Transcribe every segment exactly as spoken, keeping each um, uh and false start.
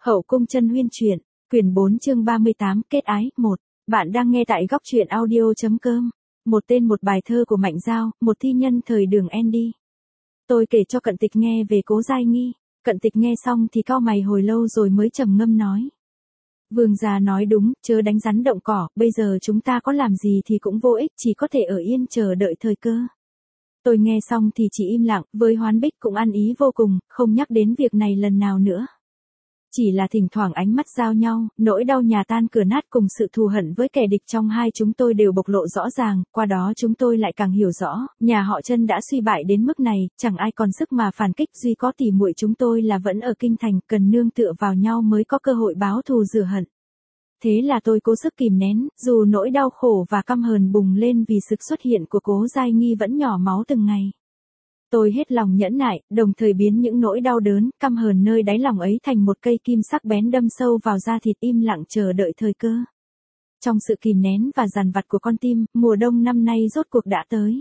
Hậu cung chân huyên truyện, quyển bốn chương ba mươi tám, kết ái, một. Bạn đang nghe tại góc truyện audio.com. Một tên một bài thơ của Mạnh Dao, một thi nhân thời đường Andy. Tôi kể cho Cận Tịch nghe về Cố Giai Nghi. Cận Tịch nghe xong thì cau mày hồi lâu rồi mới trầm ngâm nói. Vương gia nói đúng, chớ đánh rắn động cỏ, bây giờ chúng ta có làm gì thì cũng vô ích, chỉ có thể ở yên chờ đợi thời cơ. Tôi nghe xong thì chỉ im lặng, với Hoán Bích cũng ăn ý vô cùng, không nhắc đến việc này lần nào nữa. Chỉ là thỉnh thoảng ánh mắt giao nhau, nỗi đau nhà tan cửa nát cùng sự thù hận với kẻ địch trong hai chúng tôi đều bộc lộ rõ ràng, qua đó chúng tôi lại càng hiểu rõ, nhà họ Chân đã suy bại đến mức này, chẳng ai còn sức mà phản kích, duy có tỉ muội chúng tôi là vẫn ở kinh thành, cần nương tựa vào nhau mới có cơ hội báo thù rửa hận. Thế là tôi cố sức kìm nén, dù nỗi đau khổ và căm hờn bùng lên vì sự xuất hiện của Cố Giai Nghi vẫn nhỏ máu từng ngày. Tôi hết lòng nhẫn nại, đồng thời biến những nỗi đau đớn, căm hờn nơi đáy lòng ấy thành một cây kim sắc bén đâm sâu vào da thịt, im lặng chờ đợi thời cơ. Trong sự kìm nén và dằn vặt của con tim, mùa đông năm nay rốt cuộc đã tới.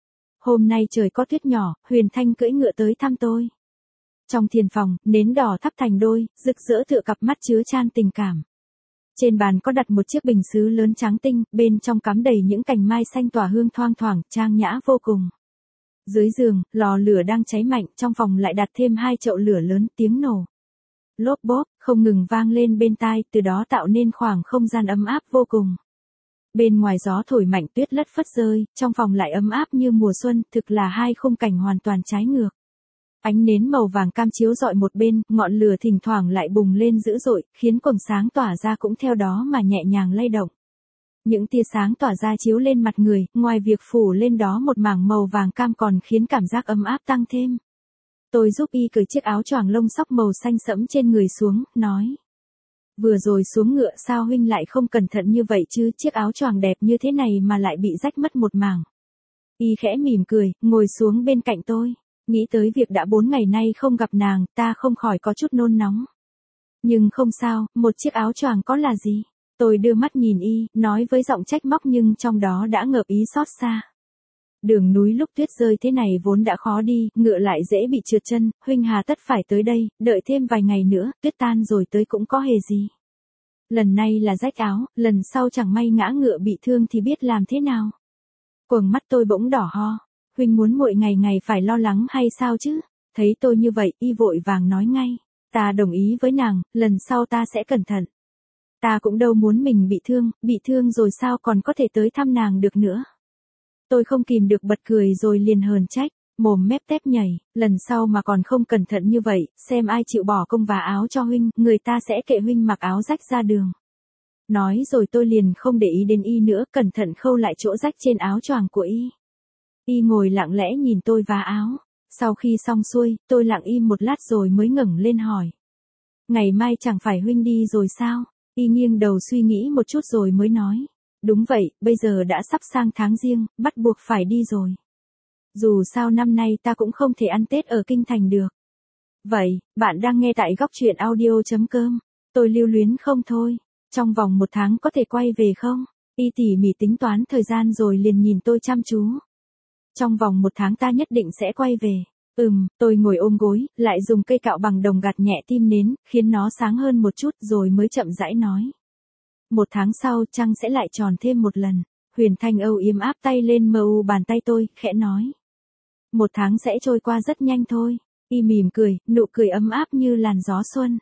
Hôm nay trời có tuyết nhỏ, Huyền Thanh cưỡi ngựa tới thăm tôi. Trong thiền phòng, nến đỏ thắp thành đôi, rực rỡ tựa cặp mắt chứa chan tình cảm. Trên bàn có đặt một chiếc bình sứ lớn trắng tinh, bên trong cắm đầy những cành mai xanh tỏa hương thoang thoảng, trang nhã vô cùng. Dưới giường, lò lửa đang cháy mạnh, trong phòng lại đặt thêm hai chậu lửa lớn, tiếng nổ lốp bốp không ngừng vang lên bên tai, từ đó tạo nên khoảng không gian ấm áp vô cùng. Bên ngoài gió thổi mạnh, tuyết lất phất rơi, trong phòng lại ấm áp như mùa xuân, thực là hai khung cảnh hoàn toàn trái ngược. Ánh nến màu vàng cam chiếu rọi một bên, ngọn lửa thỉnh thoảng lại bùng lên dữ dội, khiến quầng sáng tỏa ra cũng theo đó mà nhẹ nhàng lay động. Những tia sáng tỏa ra chiếu lên mặt người, ngoài việc phủ lên đó một mảng màu vàng cam còn khiến cảm giác ấm áp tăng thêm. Tôi giúp y cởi chiếc áo choàng lông sóc màu xanh sẫm trên người xuống, nói. Vừa rồi xuống ngựa sao huynh lại không cẩn thận như vậy chứ, chiếc áo choàng đẹp như thế này mà lại bị rách mất một mảng. Y khẽ mỉm cười, ngồi xuống bên cạnh tôi. Nghĩ tới việc đã bốn ngày nay không gặp nàng, ta không khỏi có chút nôn nóng. Nhưng không sao, một chiếc áo choàng có là gì? Tôi đưa mắt nhìn y, nói với giọng trách móc nhưng trong đó đã ngập ý xót xa. Đường núi lúc tuyết rơi thế này vốn đã khó đi, ngựa lại dễ bị trượt chân, huynh hà tất phải tới đây, đợi thêm vài ngày nữa, tuyết tan rồi tới cũng có hề gì. Lần này là rách áo, lần sau chẳng may ngã ngựa bị thương thì biết làm thế nào. Quầng mắt tôi bỗng đỏ ho, huynh muốn muội ngày ngày phải lo lắng hay sao chứ? Thấy tôi như vậy, y vội vàng nói ngay, ta đồng ý với nàng, lần sau ta sẽ cẩn thận. Ta cũng đâu muốn mình bị thương, bị thương rồi sao còn có thể tới thăm nàng được nữa. Tôi không kìm được bật cười rồi liền hờn trách, mồm mép tép nhảy, lần sau mà còn không cẩn thận như vậy, xem ai chịu bỏ công vá áo cho huynh, người ta sẽ kệ huynh mặc áo rách ra đường. Nói rồi tôi liền không để ý đến y nữa, cẩn thận khâu lại chỗ rách trên áo choàng của y. Y ngồi lặng lẽ nhìn tôi vá áo, sau khi xong xuôi, tôi lặng im một lát rồi mới ngẩng lên hỏi. Ngày mai chẳng phải huynh đi rồi sao? Y nghiêng đầu suy nghĩ một chút rồi mới nói. Đúng vậy, bây giờ đã sắp sang tháng Giêng, bắt buộc phải đi rồi. Dù sao năm nay ta cũng không thể ăn Tết ở kinh thành được. Vậy, bạn đang nghe tại góc truyện audio.com. Tôi lưu luyến không thôi. Trong vòng một tháng có thể quay về không? Y tỉ mỉ tính toán thời gian rồi liền nhìn tôi chăm chú. Trong vòng một tháng ta nhất định sẽ quay về. Ừm, tôi ngồi ôm gối, lại dùng cây cạo bằng đồng gạt nhẹ tim nến, khiến nó sáng hơn một chút rồi mới chậm rãi nói. Một tháng sau trăng sẽ lại tròn thêm một lần. Huyền Thanh âu yếm áp tay lên mờ u bàn tay tôi, khẽ nói. Một tháng sẽ trôi qua rất nhanh thôi. Y mỉm cười, nụ cười ấm áp như làn gió xuân.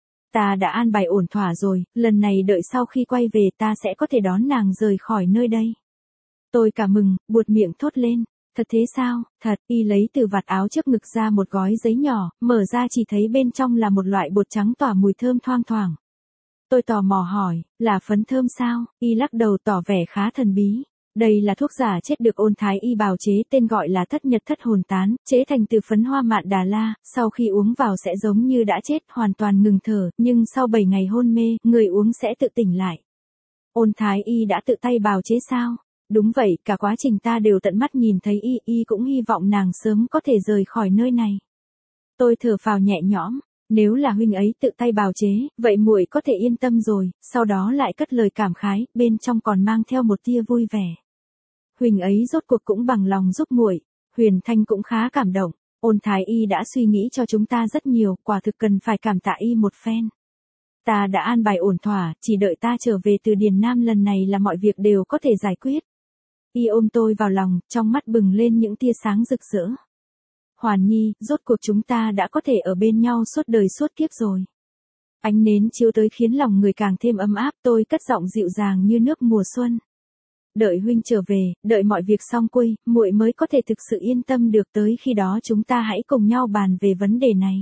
Ta đã an bài ổn thỏa rồi, lần này đợi sau khi quay về ta sẽ có thể đón nàng rời khỏi nơi đây. Tôi cả mừng, buột miệng thốt lên. Thật thế sao? Thật. Y lấy từ vạt áo trước ngực ra một gói giấy nhỏ, mở ra chỉ thấy bên trong là một loại bột trắng tỏa mùi thơm thoang thoảng. Tôi tò mò hỏi, là phấn thơm sao? Y lắc đầu tỏ vẻ khá thần bí. Đây là thuốc giả chết được Ôn Thái Y bào chế, tên gọi là thất nhật thất hồn tán, chế thành từ phấn hoa mạn Đà La, sau khi uống vào sẽ giống như đã chết, hoàn toàn ngừng thở, nhưng sau bảy ngày hôn mê, người uống sẽ tự tỉnh lại. Ôn Thái Y đã tự tay bào chế sao? Đúng vậy, cả quá trình ta đều tận mắt nhìn thấy y, y cũng hy vọng nàng sớm có thể rời khỏi nơi này. Tôi thở phào nhẹ nhõm, nếu là huynh ấy tự tay bào chế, vậy muội có thể yên tâm rồi, sau đó lại cất lời cảm khái, bên trong còn mang theo một tia vui vẻ. Huynh ấy rốt cuộc cũng bằng lòng giúp muội. Huyền Thanh cũng khá cảm động, Ôn Thái Y đã suy nghĩ cho chúng ta rất nhiều, quả thực cần phải cảm tạ y một phen. Ta đã an bài ổn thỏa, chỉ đợi ta trở về từ Điền Nam lần này là mọi việc đều có thể giải quyết. Y ôm tôi vào lòng, trong mắt bừng lên những tia sáng rực rỡ. Hoàn Nhi, rốt cuộc chúng ta đã có thể ở bên nhau suốt đời suốt kiếp rồi. Ánh nến chiếu tới khiến lòng người càng thêm ấm áp, tôi cất giọng dịu dàng như nước mùa xuân. Đợi huynh trở về, đợi mọi việc xong xuôi, muội mới có thể thực sự yên tâm được, tới khi đó chúng ta hãy cùng nhau bàn về vấn đề này.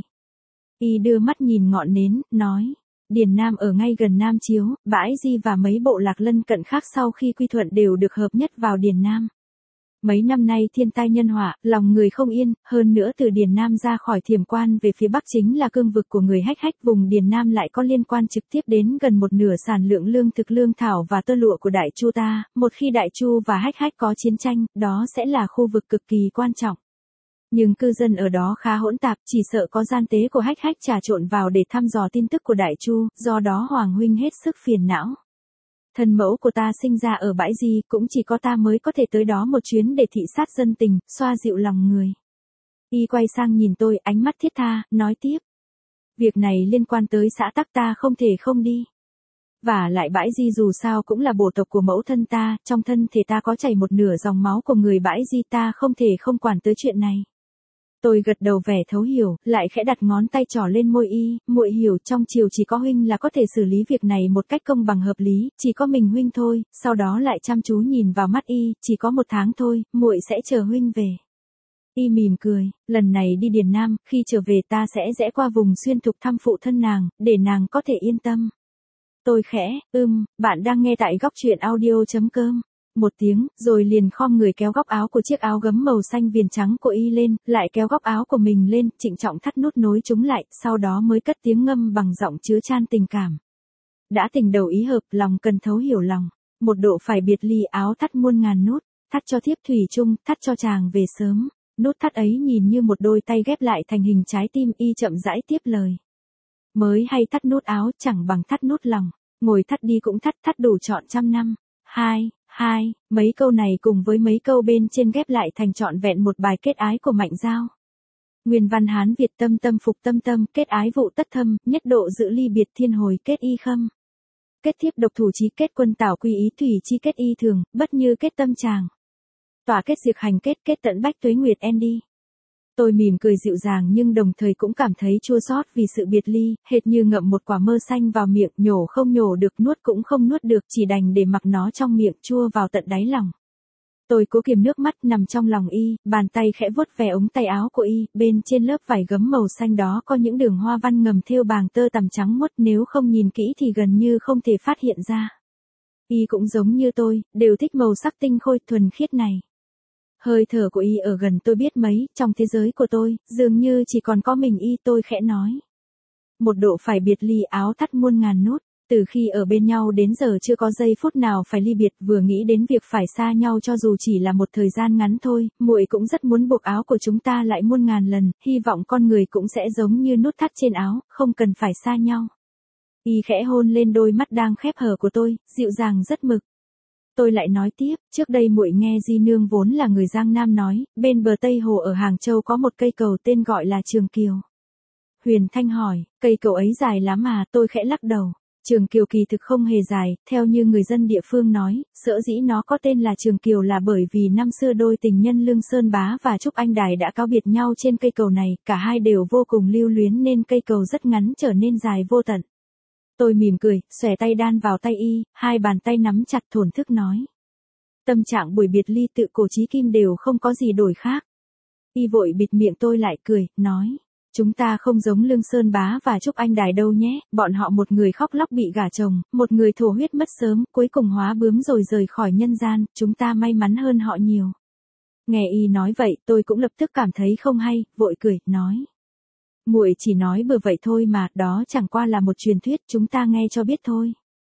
Y đưa mắt nhìn ngọn nến, nói. Điền Nam ở ngay gần Nam Chiếu, Bãi Di và mấy bộ lạc lân cận khác sau khi quy thuận đều được hợp nhất vào Điền Nam. Mấy năm nay thiên tai nhân họa, lòng người không yên, hơn nữa từ Điền Nam ra khỏi Thiểm Quan về phía bắc chính là cương vực của người Hách Hách, vùng Điền Nam lại có liên quan trực tiếp đến gần một nửa sản lượng lương thực, lương thảo và tơ lụa của Đại Chu ta, một khi Đại Chu và Hách Hách có chiến tranh, đó sẽ là khu vực cực kỳ quan trọng. Nhưng cư dân ở đó khá hỗn tạp, chỉ sợ có gian tế của Hách Hách trà trộn vào để thăm dò tin tức của Đại Chu, do đó Hoàng huynh hết sức phiền não. Thân mẫu của ta sinh ra ở Bãi Di, cũng chỉ có ta mới có thể tới đó một chuyến để thị sát dân tình, xoa dịu lòng người. Y quay sang nhìn tôi, ánh mắt thiết tha, nói tiếp. Việc này liên quan tới xã tắc, ta không thể không đi. Và lại Bãi Di dù sao cũng là bộ tộc của mẫu thân ta, trong thân thể ta có chảy một nửa dòng máu của người Bãi Di, ta không thể không quản tới chuyện này. Tôi gật đầu vẻ thấu hiểu, lại khẽ đặt ngón tay trỏ lên môi y, muội hiểu, trong triều chỉ có huynh là có thể xử lý việc này một cách công bằng hợp lý, chỉ có mình huynh thôi. Sau đó lại chăm chú nhìn vào mắt y, chỉ có một tháng thôi, muội sẽ chờ huynh về. Y mỉm cười, lần này đi Điền Nam, khi trở về ta sẽ rẽ qua vùng Xuyên Thục thăm phụ thân nàng, để nàng có thể yên tâm. Tôi khẽ, ưm, bạn đang nghe tại góc truyện audio chấm com. Một tiếng, rồi liền khom người kéo góc áo của chiếc áo gấm màu xanh viền trắng của y lên, lại kéo góc áo của mình lên, trịnh trọng thắt nút nối chúng lại, sau đó mới cất tiếng ngâm bằng giọng chứa chan tình cảm. Đã tình đầu ý hợp, lòng cần thấu hiểu lòng. Một độ phải biệt ly, áo thắt muôn ngàn nút, thắt cho thiếp thủy chung, thắt cho chàng về sớm. Nút thắt ấy nhìn như một đôi tay ghép lại thành hình trái tim, y chậm rãi tiếp lời. Mới hay thắt nút áo, chẳng bằng thắt nút lòng. Ngồi thắt đi cũng thắt, thắt đủ trọn trăm năm. Hai, hai, mấy câu này cùng với mấy câu bên trên ghép lại thành trọn vẹn một bài kết ái của Mạnh Dao. Nguyên văn Hán Việt: tâm tâm phục tâm tâm, kết ái vụ tất thâm, nhất độ giữ ly biệt thiên hồi kết y khâm. Kết thiếp độc thủ chí kết quân tảo quy ý thủy chi kết y thường, bất như kết tâm chàng. Tỏa kết diệt hành kết kết tận bách tuế nguyệt en đi. Tôi mỉm cười dịu dàng nhưng đồng thời cũng cảm thấy chua xót vì sự biệt ly, hệt như ngậm một quả mơ xanh vào miệng, nhổ không nhổ được, nuốt cũng không nuốt được, chỉ đành để mặc nó trong miệng, chua vào tận đáy lòng. Tôi cố kiềm nước mắt nằm trong lòng y, bàn tay khẽ vuốt ve ống tay áo của y, bên trên lớp vải gấm màu xanh đó có những đường hoa văn ngầm thêu bàng tơ tằm trắng muốt, nếu không nhìn kỹ thì gần như không thể phát hiện ra. Y cũng giống như tôi, đều thích màu sắc tinh khôi thuần khiết này. Hơi thở của y ở gần tôi biết mấy, trong thế giới của tôi, dường như chỉ còn có mình y. Tôi khẽ nói. Một độ phải biệt ly, áo thắt muôn ngàn nút, từ khi ở bên nhau đến giờ chưa có giây phút nào phải ly biệt, vừa nghĩ đến việc phải xa nhau cho dù chỉ là một thời gian ngắn thôi, muội cũng rất muốn buộc áo của chúng ta lại muôn ngàn lần, hy vọng con người cũng sẽ giống như nút thắt trên áo, không cần phải xa nhau. Y khẽ hôn lên đôi mắt đang khép hờ của tôi, dịu dàng rất mực. Tôi lại nói tiếp, trước đây muội nghe Di Nương vốn là người Giang Nam nói, bên bờ Tây Hồ ở Hàng Châu có một cây cầu tên gọi là Trường Kiều. Huyền Thanh hỏi, cây cầu ấy dài lắm à? Tôi khẽ lắc đầu. Trường Kiều kỳ thực không hề dài, theo như người dân địa phương nói, sở dĩ nó có tên là Trường Kiều là bởi vì năm xưa đôi tình nhân Lương Sơn Bá và Trúc Anh Đài đã cáo biệt nhau trên cây cầu này, cả hai đều vô cùng lưu luyến nên cây cầu rất ngắn trở nên dài vô tận. Tôi mỉm cười, xòe tay đan vào tay y, hai bàn tay nắm chặt thổn thức nói. Tâm trạng buổi biệt ly tự cổ chí kim đều không có gì đổi khác. Y vội bịt miệng tôi lại cười, nói. Chúng ta không giống Lương Sơn Bá và Trúc Anh Đài đâu nhé, bọn họ một người khóc lóc bị gả chồng, một người thổ huyết mất sớm, cuối cùng hóa bướm rồi rời khỏi nhân gian, chúng ta may mắn hơn họ nhiều. Nghe y nói vậy, tôi cũng lập tức cảm thấy không hay, vội cười, nói. Muội chỉ nói bừa vậy thôi mà, đó chẳng qua là một truyền thuyết, chúng ta nghe cho biết thôi.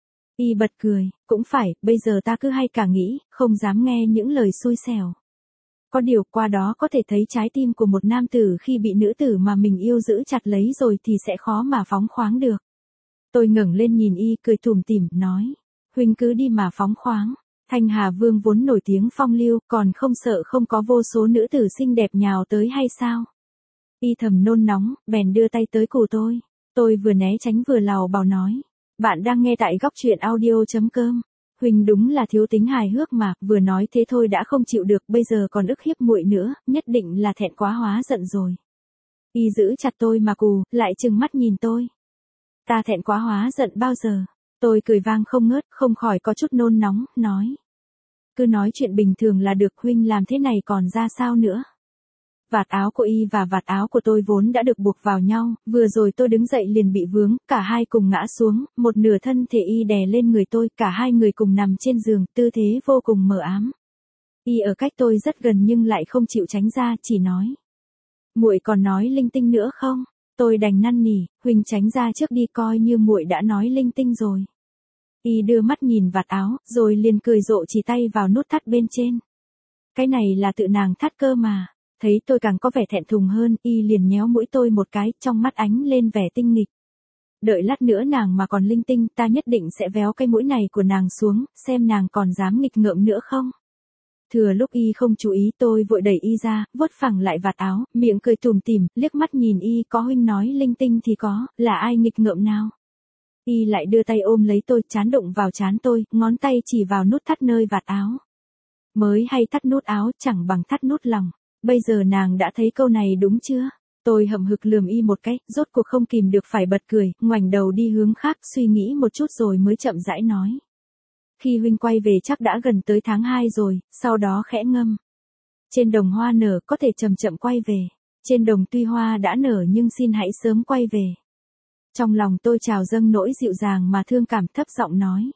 Y bật cười, cũng phải, bây giờ ta cứ hay cả nghĩ, không dám nghe những lời xui xẻo. Có điều qua đó có thể thấy trái tim của một nam tử khi bị nữ tử mà mình yêu giữ chặt lấy rồi thì sẽ khó mà phóng khoáng được. Tôi ngẩng lên nhìn y cười tủm tỉm, nói. Huynh cứ đi mà phóng khoáng. Thanh Hà Vương vốn nổi tiếng phong lưu, còn không sợ không có vô số nữ tử xinh đẹp nhào tới hay sao? Y thầm nôn nóng, bèn đưa tay tới cổ tôi. Tôi vừa né tránh vừa lào bào nói. Bạn đang nghe tại góc truyện audio.com. Huỳnh đúng là thiếu tính hài hước mà, vừa nói thế thôi đã không chịu được, bây giờ còn ức hiếp muội nữa, nhất định là thẹn quá hóa giận rồi. Y giữ chặt tôi mà cù, lại trừng mắt nhìn tôi. Ta thẹn quá hóa giận bao giờ? Tôi cười vang không ngớt, không khỏi có chút nôn nóng, nói. Cứ nói chuyện bình thường là được, huynh làm thế này còn ra sao nữa? Vạt áo của y và vạt áo của tôi vốn đã được buộc vào nhau, vừa rồi tôi đứng dậy liền bị vướng, cả hai cùng ngã xuống, một nửa thân thể y đè lên người tôi, cả hai người cùng nằm trên giường, tư thế vô cùng mờ ám. Y ở cách tôi rất gần nhưng lại không chịu tránh ra, chỉ nói. Muội còn nói linh tinh nữa không? Tôi đành năn nỉ, huynh tránh ra trước đi, coi như muội đã nói linh tinh rồi. Y đưa mắt nhìn vạt áo, rồi liền cười rộ chỉ tay vào nút thắt bên trên. Cái này là tự nàng thắt cơ mà. Thấy tôi càng có vẻ thẹn thùng hơn, y liền nhéo mũi tôi một cái, trong mắt ánh lên vẻ tinh nghịch. Đợi lát nữa nàng mà còn linh tinh, ta nhất định sẽ véo cái mũi này của nàng xuống, xem nàng còn dám nghịch ngợm nữa không. Thừa lúc y không chú ý, tôi vội đẩy y ra, vuốt phẳng lại vạt áo, miệng cười tủm tỉm, liếc mắt nhìn y, có huynh nói linh tinh thì có, là ai nghịch ngợm nào. Y lại đưa tay ôm lấy tôi, trán đụng vào trán tôi, ngón tay chỉ vào nút thắt nơi vạt áo. Mới hay thắt nút áo, chẳng bằng thắt nút lòng. Bây giờ nàng đã thấy câu này đúng chưa? Tôi hậm hực lườm y một cái, rốt cuộc không kìm được phải bật cười, ngoảnh đầu đi hướng khác, suy nghĩ một chút rồi mới chậm rãi nói. Khi huynh quay về chắc đã gần tới tháng hai rồi, sau đó khẽ ngâm. Trên đồng hoa nở, có thể chậm chậm quay về. Trên đồng tuy hoa đã nở nhưng xin hãy sớm quay về. Trong lòng tôi trào dâng nỗi dịu dàng mà thương cảm, thấp giọng nói.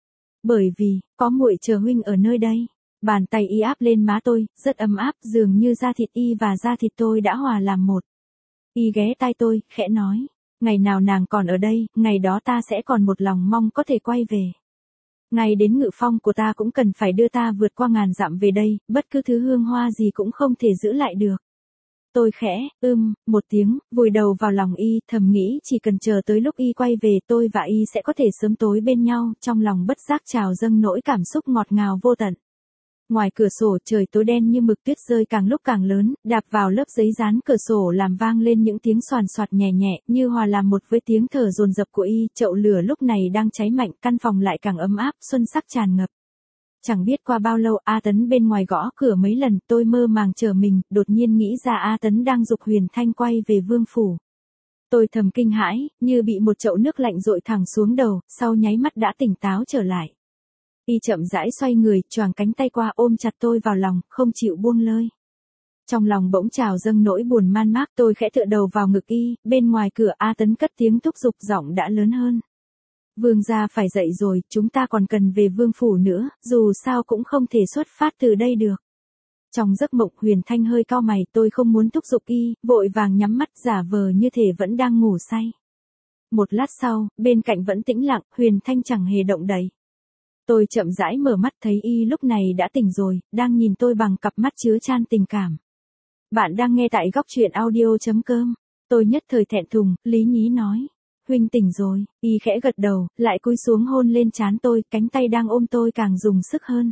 Bởi vì, có muội chờ huynh ở nơi đây. Bàn tay y áp lên má tôi, rất ấm áp, dường như da thịt y và da thịt tôi đã hòa làm một. Y ghé tai tôi, khẽ nói, ngày nào nàng còn ở đây, ngày đó ta sẽ còn một lòng mong có thể quay về. Ngày đến Ngự Phong của ta cũng cần phải đưa ta vượt qua ngàn dặm về đây, bất cứ thứ hương hoa gì cũng không thể giữ lại được. Tôi khẽ, ưm, một tiếng, vùi đầu vào lòng y, thầm nghĩ chỉ cần chờ tới lúc y quay về tôi và y sẽ có thể sớm tối bên nhau, trong lòng bất giác trào dâng nỗi cảm xúc ngọt ngào vô tận. Ngoài cửa sổ trời tối đen như mực, tuyết rơi càng lúc càng lớn, đạp vào lớp giấy dán cửa sổ làm vang lên những tiếng xoàn xoạt nhẹ nhẹ, như hòa làm một với tiếng thở dồn dập của y, chậu lửa lúc này đang cháy mạnh, căn phòng lại càng ấm áp, xuân sắc tràn ngập. Chẳng biết qua bao lâu, A Tấn bên ngoài gõ cửa mấy lần, tôi mơ màng chờ mình, đột nhiên nghĩ ra A Tấn đang giục Huyền Thanh quay về vương phủ. Tôi thầm kinh hãi, như bị một chậu nước lạnh dội thẳng xuống đầu, sau nháy mắt đã tỉnh táo trở lại. Y chậm rãi xoay người, choàng cánh tay qua ôm chặt tôi vào lòng, không chịu buông lơi. Trong lòng bỗng trào dâng nỗi buồn man mác, tôi khẽ tựa đầu vào ngực y, bên ngoài cửa A Tấn cất tiếng thúc giục, giọng đã lớn hơn. Vương gia phải dậy rồi, chúng ta còn cần về vương phủ nữa, dù sao cũng không thể xuất phát từ đây được. Trong giấc mộng Huyền Thanh hơi cau mày, tôi không muốn thúc giục y, vội vàng nhắm mắt giả vờ như thể vẫn đang ngủ say. Một lát sau, bên cạnh vẫn tĩnh lặng, Huyền Thanh chẳng hề động đậy. Tôi chậm rãi mở mắt thấy y lúc này đã tỉnh rồi, đang nhìn tôi bằng cặp mắt chứa chan tình cảm. Bạn đang nghe tại góc truyện audio.com. Tôi nhất thời thẹn thùng, lý nhí nói. Huynh tỉnh rồi, y khẽ gật đầu, lại cúi xuống hôn lên trán tôi, cánh tay đang ôm tôi càng dùng sức hơn.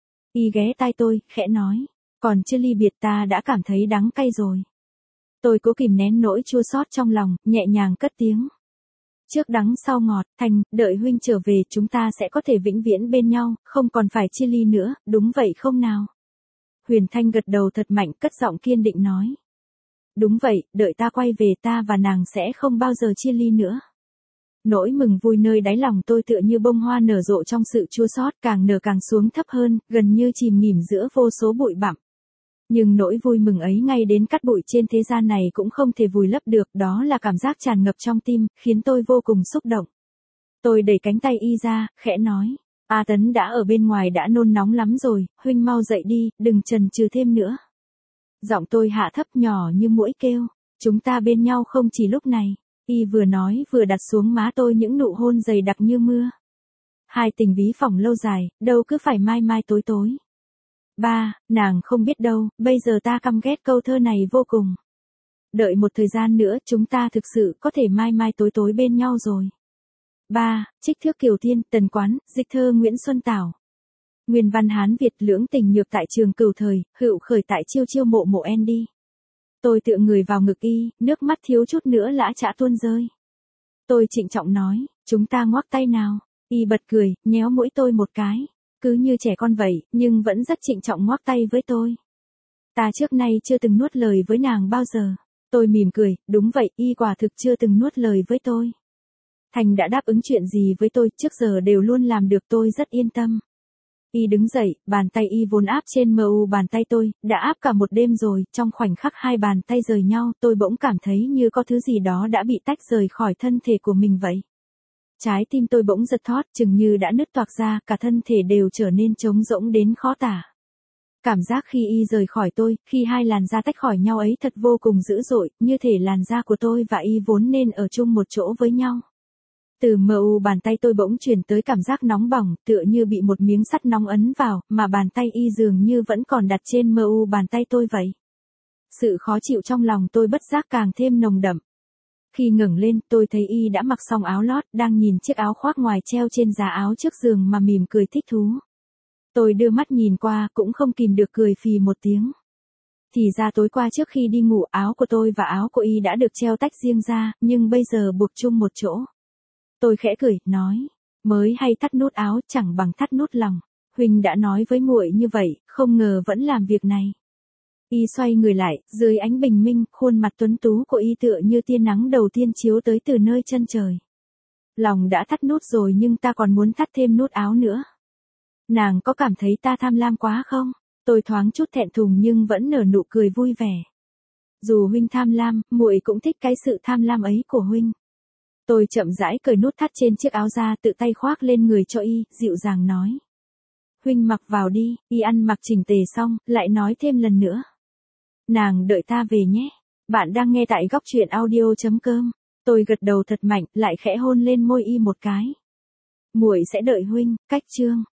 Y ghé tai tôi, khẽ nói. Còn chưa ly biệt ta đã cảm thấy đắng cay rồi. Tôi cố kìm nén nỗi chua xót trong lòng, nhẹ nhàng cất tiếng. Trước đắng sau ngọt, Thành, đợi huynh trở về chúng ta sẽ có thể vĩnh viễn bên nhau, không còn phải chia ly nữa, đúng vậy không nào? Huyền Thanh gật đầu thật mạnh, cất giọng kiên định nói. Đúng vậy, đợi ta quay về ta và nàng sẽ không bao giờ chia ly nữa. Nỗi mừng vui nơi đáy lòng tôi tựa như bông hoa nở rộ trong sự chua xót, càng nở càng xuống thấp hơn, gần như chìm nghỉm giữa vô số bụi bặm. Nhưng nỗi vui mừng ấy ngay đến cát bụi trên thế gian này cũng không thể vùi lấp được, đó là cảm giác tràn ngập trong tim, khiến tôi vô cùng xúc động. Tôi đẩy cánh tay y ra, khẽ nói, A Tấn đã ở bên ngoài đã nôn nóng lắm rồi, huynh mau dậy đi, đừng chần chừ thêm nữa. Giọng tôi hạ thấp nhỏ như muỗi kêu, chúng ta bên nhau không chỉ lúc này. Y vừa nói vừa đặt xuống má tôi những nụ hôn dày đặc như mưa. Hai tình ví phỏng lâu dài, đâu cứ phải mai mai tối tối. Ba, nàng không biết đâu, bây giờ ta căm ghét câu thơ này vô cùng. Đợi một thời gian nữa chúng ta thực sự có thể mai mai tối tối bên nhau rồi. Ba, Trích Thước Kiều Thiên, Tần Quán, dịch thơ Nguyễn Xuân Tảo. Nguyên văn Hán Việt, lưỡng tình nhược tại trường Cửu Thời, hữu khởi tại chiêu chiêu mộ mộ Andy. Tôi tựa người vào ngực y, nước mắt thiếu chút nữa lã chã tuôn rơi. Tôi trịnh trọng nói, chúng ta ngoắc tay nào. Y bật cười, nhéo mũi tôi một cái. Cứ như trẻ con vậy, nhưng vẫn rất trịnh trọng ngoắc tay với tôi. Ta trước nay chưa từng nuốt lời với nàng bao giờ. Tôi mỉm cười, đúng vậy, Y quả thực chưa từng nuốt lời với tôi. Thành đã đáp ứng chuyện gì với tôi, trước giờ đều luôn làm được, tôi rất yên tâm. Y đứng dậy, bàn tay Y vốn áp trên mờ u bàn tay tôi, đã áp cả một đêm rồi, trong khoảnh khắc hai bàn tay rời nhau, tôi bỗng cảm thấy như có thứ gì đó đã bị tách rời khỏi thân thể của mình vậy. Trái tim tôi bỗng giật thót, chừng như đã nứt toạc ra, cả thân thể đều trở nên trống rỗng đến khó tả. Cảm giác khi Y rời khỏi tôi, khi hai làn da tách khỏi nhau ấy thật vô cùng dữ dội, như thể làn da của tôi và Y vốn nên ở chung một chỗ với nhau. Từ mờ u bàn tay tôi bỗng chuyển tới cảm giác nóng bỏng, tựa như bị một miếng sắt nóng ấn vào, mà bàn tay Y dường như vẫn còn đặt trên mờ u bàn tay tôi vậy. Sự khó chịu trong lòng tôi bất giác càng thêm nồng đậm. Khi ngẩng lên, tôi thấy Y đã mặc xong áo lót, đang nhìn chiếc áo khoác ngoài treo trên giá áo trước giường mà mỉm cười thích thú. Tôi đưa mắt nhìn qua, cũng không kìm được cười phì một tiếng. Thì ra tối qua trước khi đi ngủ, áo của tôi và áo của Y đã được treo tách riêng ra, nhưng bây giờ buộc chung một chỗ. Tôi khẽ cười, nói, mới hay thắt nút áo chẳng bằng thắt nút lòng. Huynh đã nói với muội như vậy, không ngờ vẫn làm việc này. Y xoay người lại, dưới ánh bình minh, khuôn mặt tuấn tú của Y tựa như tia nắng đầu tiên chiếu tới từ nơi chân trời. Lòng đã thắt nút rồi nhưng ta còn muốn thắt thêm nút áo nữa. Nàng có cảm thấy ta tham lam quá không? Tôi thoáng chút thẹn thùng nhưng vẫn nở nụ cười vui vẻ. Dù huynh tham lam, muội cũng thích cái sự tham lam ấy của huynh. Tôi chậm rãi cởi nút thắt trên chiếc áo ra, tự tay khoác lên người cho Y, dịu dàng nói. Huynh mặc vào đi. Y ăn mặc chỉnh tề xong, lại nói thêm lần nữa. Nàng đợi ta về nhé. Bạn đang nghe tại góc truyện audio chấm com. Tôi gật đầu thật mạnh, lại khẽ hôn lên môi Y một cái. Muội sẽ đợi huynh. Cách chương.